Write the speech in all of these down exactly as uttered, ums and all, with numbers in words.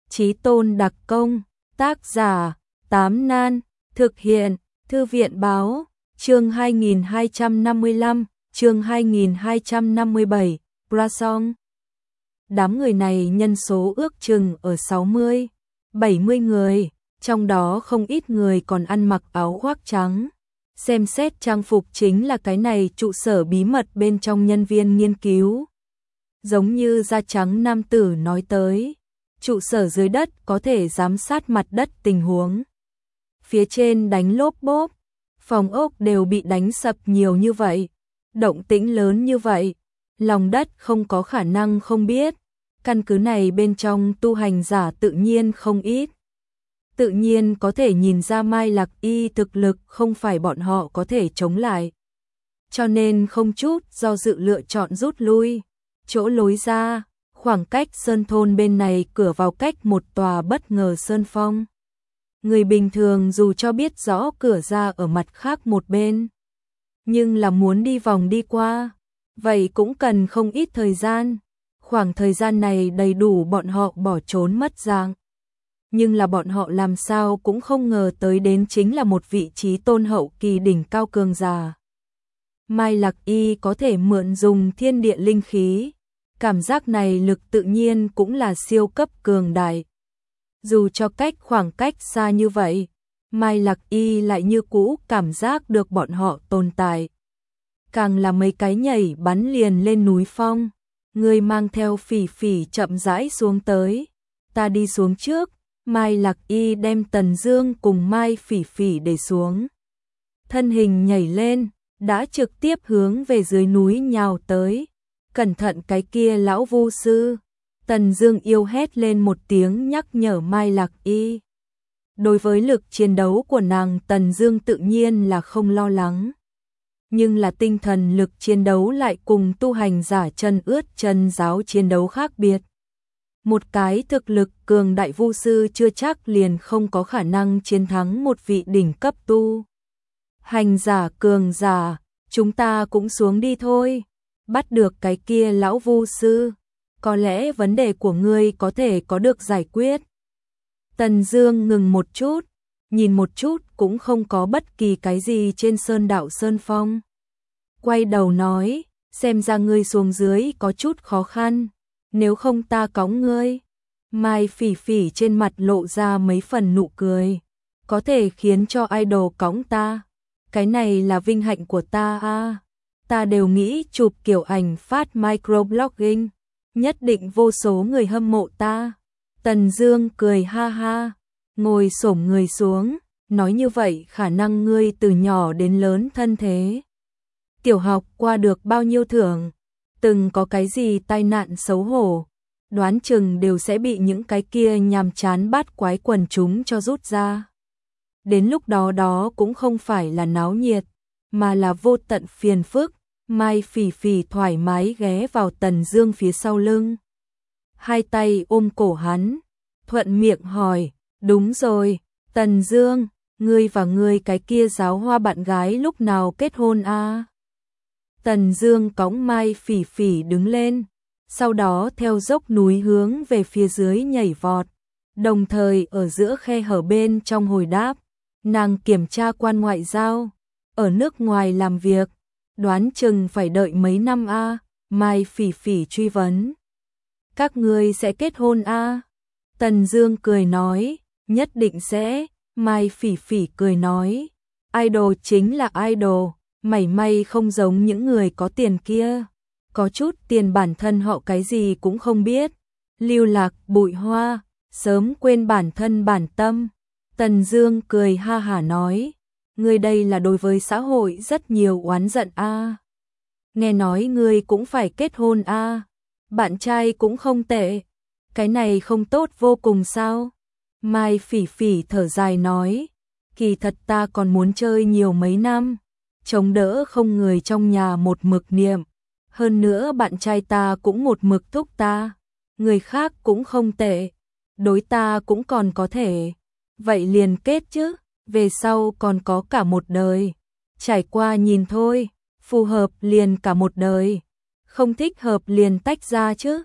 Chí Tôn đặc công, tác giả, Tám Nan, thực hiện, Thư viện báo, chương hai nghìn hai trăm năm mươi lăm, chương hai nghìn hai trăm năm mươi bảy, Brasong. Đám người này nhân số ước chừng ở sáu mươi, bảy mươi người, trong đó không ít người còn ăn mặc áo khoác trắng. Xem xét trang phục chính là cái này trụ sở bí mật bên trong nhân viên nghiên cứu. Giống như da trắng nam tử nói tới, trụ sở dưới đất có thể giám sát mặt đất tình huống. Phía trên đánh lốp bốp, phòng ốc đều bị đánh sập nhiều như vậy, động tĩnh lớn như vậy, lòng đất không có khả năng không biết. Căn cứ này bên trong tu hành giả tự nhiên không ít. Tự nhiên có thể nhìn ra Mai Lạc Y thực lực không phải bọn họ có thể chống lại. Cho nên không chút do dự lựa chọn rút lui. Chỗ lối ra, khoảng cách sơn thôn bên này cửa vào cách một tòa bất ngờ sơn phong. Người bình thường dù cho biết rõ cửa ra ở mặt khác một bên, nhưng là muốn đi vòng đi qua, vậy cũng cần không ít thời gian. Khoảng thời gian này đầy đủ bọn họ bỏ trốn mất dạng. Nhưng là bọn họ làm sao cũng không ngờ tới đến chính là một vị trí tôn hậu kỳ đỉnh cao cường giả. Mai Lạc Y có thể mượn dùng thiên địa linh khí, cảm giác này lực tự nhiên cũng là siêu cấp cường đại. Dù cho cách khoảng cách xa như vậy, Mai Lạc Y lại như cũ cảm giác được bọn họ tồn tại. Càng là mấy cái nhảy bắn liền lên núi phong, người mang theo Phỉ Phỉ chậm rãi xuống tới, ta đi xuống trước. Mai Lạc Y đem Tần Dương cùng Mai Phỉ Phỉ để xuống. Thân hình nhảy lên, đã trực tiếp hướng về dưới núi nhào tới. Cẩn thận cái kia lão vu sư. Tần Dương yêu hét lên một tiếng nhắc nhở Mai Lạc Y. Đối với lực chiến đấu của nàng Tần Dương tự nhiên là không lo lắng. Nhưng là tinh thần lực chiến đấu lại cùng tu hành giả chân ướt chân giáo chiến đấu khác biệt. Một cái thực lực cường đại vu sư chưa chắc liền không có khả năng chiến thắng một vị đỉnh cấp tu hành giả cường giả, chúng ta cũng xuống đi thôi. Bắt được cái kia lão vu sư, có lẽ vấn đề của ngươi có thể có được giải quyết. Tần Dương ngừng một chút, nhìn một chút cũng không có bất kỳ cái gì trên sơn đạo sơn phong. Quay đầu nói, xem ra ngươi xuống dưới có chút khó khăn. Nếu không ta cõng ngươi. Mai Phỉ Phỉ trên mặt lộ ra mấy phần nụ cười. Có thể khiến cho idol cõng ta. Cái này là vinh hạnh của ta a. Ta đều nghĩ chụp kiểu ảnh phát microblogging. Nhất định vô số người hâm mộ ta. Tần Dương cười ha ha. Ngồi xổm người xuống. Nói như vậy khả năng ngươi từ nhỏ đến lớn thân thế. Tiểu học qua được bao nhiêu thưởng. Từng có cái gì tai nạn xấu hổ, đoán chừng đều sẽ bị những cái kia nhàm chán bát quái quần chúng cho rút ra. Đến lúc đó đó cũng không phải là náo nhiệt, mà là vô tận phiền phức. Mai Phỉ Phỉ thoải mái ghé vào Tần Dương phía sau lưng. Hai tay ôm cổ hắn, thuận miệng hỏi, đúng rồi, Tần Dương, ngươi và ngươi cái kia giáo hoa bạn gái lúc nào kết hôn a? À? Tần Dương cõng Mai Phỉ Phỉ đứng lên, sau đó theo dốc núi hướng về phía dưới nhảy vọt, đồng thời ở giữa khe hở bên trong hồi đáp, nàng kiểm tra quan ngoại giao, ở nước ngoài làm việc, đoán chừng phải đợi mấy năm a. À? Mai Phỉ Phỉ truy vấn, các ngươi sẽ kết hôn a? À? Tần Dương cười nói, nhất định sẽ. Mai Phỉ Phỉ cười nói, idol chính là idol. Mảy may không giống những người có tiền kia, có chút tiền bản thân họ cái gì cũng không biết, lưu lạc bụi hoa, sớm quên bản thân bản tâm. Tần Dương cười ha hả nói, ngươi đây là đối với xã hội rất nhiều oán giận a. À. Nghe nói ngươi cũng phải kết hôn a, à. Bạn trai cũng không tệ, cái này không tốt vô cùng sao? Mai Phỉ Phỉ thở dài nói, kỳ thật ta còn muốn chơi nhiều mấy năm. Chống đỡ không người trong nhà một mực niệm, hơn nữa bạn trai ta cũng một mực thúc ta, người khác cũng không tệ, đối ta cũng còn có thể, vậy liền kết chứ, về sau còn có cả một đời, trải qua nhìn thôi, phù hợp liền cả một đời, không thích hợp liền tách ra chứ.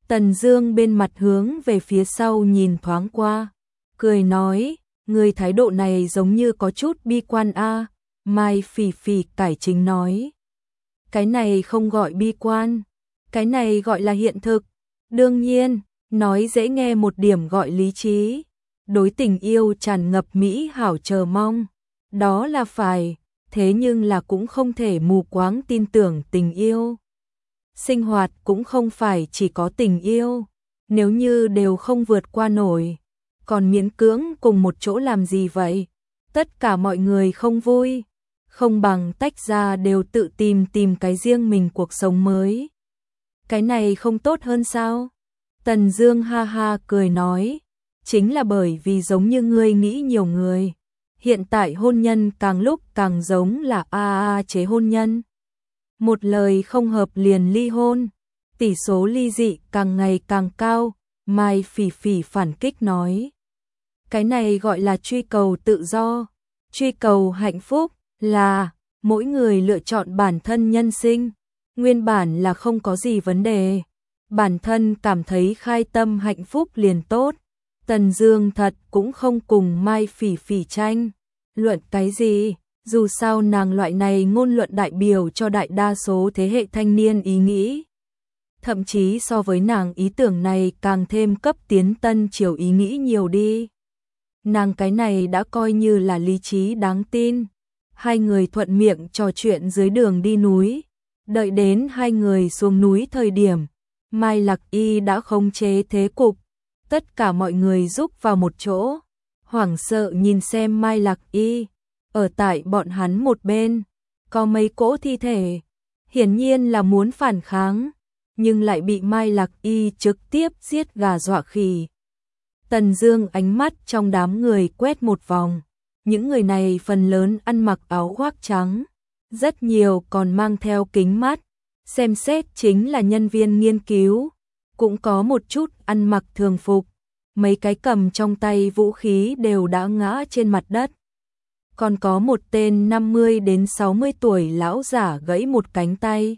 Tần Dương bên mặt hướng về phía sau nhìn thoáng qua, cười nói, người thái độ này giống như có chút bi quan a. Mai Phỉ Phỉ cải chính nói, cái này không gọi bi quan, cái này gọi là hiện thực. Đương nhiên, nói dễ nghe một điểm gọi lý trí. Đối tình yêu tràn ngập mỹ hảo chờ mong, đó là phải, thế nhưng là cũng không thể mù quáng tin tưởng tình yêu. Sinh hoạt cũng không phải chỉ có tình yêu, nếu như đều không vượt qua nổi, còn miễn cưỡng cùng một chỗ làm gì vậy? Tất cả mọi người không vui, không bằng tách ra đều tự tìm tìm cái riêng mình cuộc sống mới. Cái này không tốt hơn sao? Tần Dương ha ha cười nói, chính là bởi vì giống như ngươi nghĩ nhiều người. Hiện tại hôn nhân càng lúc càng giống là a a chế hôn nhân. Một lời không hợp liền ly hôn, tỷ số ly dị càng ngày càng cao. Mai Phỉ Phỉ phản kích nói, cái này gọi là truy cầu tự do, truy cầu hạnh phúc, là mỗi người lựa chọn bản thân nhân sinh, nguyên bản là không có gì vấn đề. Bản thân cảm thấy khai tâm hạnh phúc liền tốt. Tần Dương thật cũng không cùng Mai Phỉ Phỉ tranh luận cái gì, dù sao nàng loại này ngôn luận đại biểu cho đại đa số thế hệ thanh niên ý nghĩ. Thậm chí so với nàng ý tưởng này càng thêm cấp tiến tân triều ý nghĩ nhiều đi. Nàng cái này đã coi như là lý trí đáng tin. Hai người thuận miệng trò chuyện dưới đường đi núi. Đợi đến hai người xuống núi thời điểm, Mai Lạc Y đã khống chế thế cục. Tất cả mọi người rúc vào một chỗ, hoảng sợ nhìn xem Mai Lạc Y. Ở tại bọn hắn một bên, có mấy cỗ thi thể, hiển nhiên là muốn phản kháng, nhưng lại bị Mai Lạc Y trực tiếp giết gà dọa khỉ. Tần Dương ánh mắt trong đám người quét một vòng, những người này phần lớn ăn mặc áo khoác trắng, rất nhiều còn mang theo kính mắt, xem xét chính là nhân viên nghiên cứu, cũng có một chút ăn mặc thường phục, mấy cái cầm trong tay vũ khí đều đã ngã trên mặt đất. Còn có một tên năm mươi đến sáu mươi tuổi lão giả gãy một cánh tay.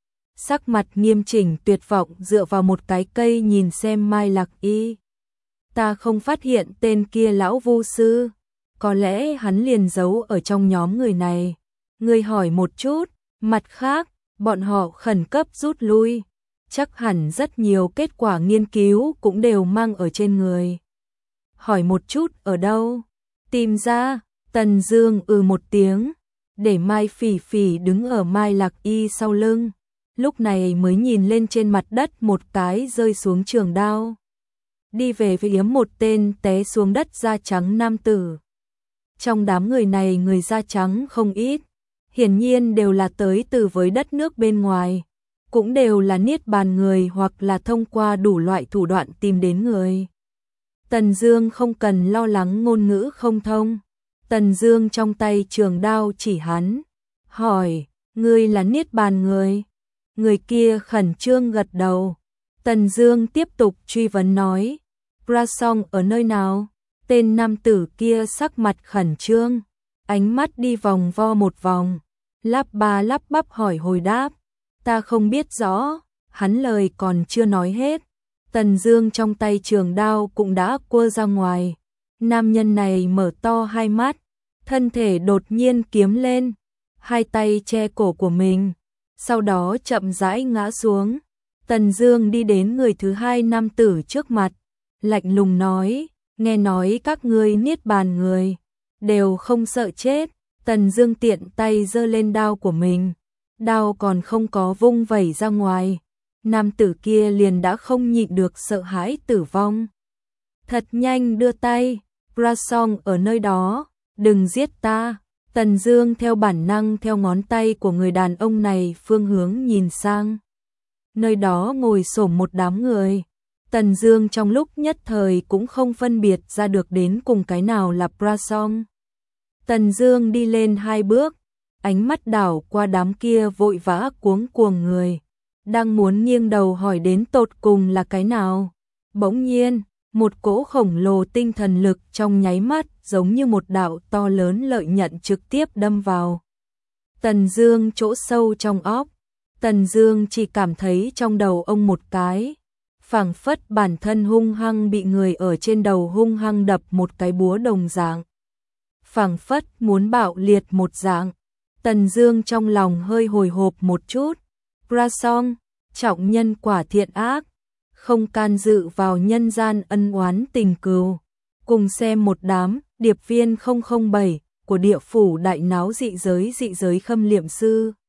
Sắc mặt nghiêm chỉnh tuyệt vọng dựa vào một cái cây nhìn xem Mai Lạc Y. Ta không phát hiện tên kia lão vu sư, có lẽ hắn liền giấu ở trong nhóm người này. Ngươi hỏi một chút, mặt khác, bọn họ khẩn cấp rút lui. Chắc hẳn rất nhiều kết quả nghiên cứu cũng đều mang ở trên người. Hỏi một chút ở đâu? Tìm ra. Tần Dương ừ một tiếng, để Mai Phỉ Phỉ đứng ở Mai Lạc Y sau lưng, lúc này mới nhìn lên trên mặt đất một cái rơi xuống trường đao. Đi về phía một tên té xuống đất da trắng nam tử. Trong đám người này người da trắng không ít, hiển nhiên đều là tới từ với đất nước bên ngoài, cũng đều là niết bàn người hoặc là thông qua đủ loại thủ đoạn tìm đến người. Tần Dương không cần lo lắng ngôn ngữ không thông. Tần Dương trong tay trường đao chỉ hắn, hỏi, ngươi là niết bàn người? Người kia khẩn trương gật đầu. Tần Dương tiếp tục truy vấn nói, Prasong ở nơi nào? Tên nam tử kia sắc mặt khẩn trương, ánh mắt đi vòng vo một vòng, lắp ba lắp bắp hỏi hồi đáp, ta không biết rõ. Hắn lời còn chưa nói hết, Tần Dương trong tay trường đao cũng đã quơ ra ngoài. Nam nhân này mở to hai mắt, thân thể đột nhiên kiếm lên, hai tay che cổ của mình, sau đó chậm rãi ngã xuống. Tần Dương đi đến người thứ hai nam tử trước mặt, lạnh lùng nói, nghe nói các ngươi niết bàn người đều không sợ chết. Tần Dương tiện tay giơ lên đao của mình, đao còn không có vung vẩy ra ngoài, nam tử kia liền đã không nhịn được sợ hãi tử vong. Thật nhanh đưa tay, Prasong ở nơi đó, đừng giết ta. Tần Dương theo bản năng theo ngón tay của người đàn ông này phương hướng nhìn sang. Nơi đó ngồi xổm một đám người. Tần Dương trong lúc nhất thời cũng không phân biệt ra được đến cùng cái nào là Prasong. Tần Dương đi lên hai bước, ánh mắt đảo qua đám kia vội vã cuống cuồng người, đang muốn nghiêng đầu hỏi đến tột cùng là cái nào. Bỗng nhiên, một cỗ khổng lồ tinh thần lực trong nháy mắt giống như một đạo to lớn lợi nhận trực tiếp đâm vào Tần Dương chỗ sâu trong óc. Tần Dương chỉ cảm thấy trong đầu ông một cái phảng phất bản thân hung hăng bị người ở trên đầu hung hăng đập một cái búa đồng dạng. Phảng phất muốn bạo liệt một dạng. Tần Dương trong lòng hơi hồi hộp một chút. Prasong, trọng nhân quả thiện ác, không can dự vào nhân gian ân oán tình cừu. Cùng xem một đám điệp viên không không bảy của địa phủ đại náo dị giới dị giới khâm liệm sư.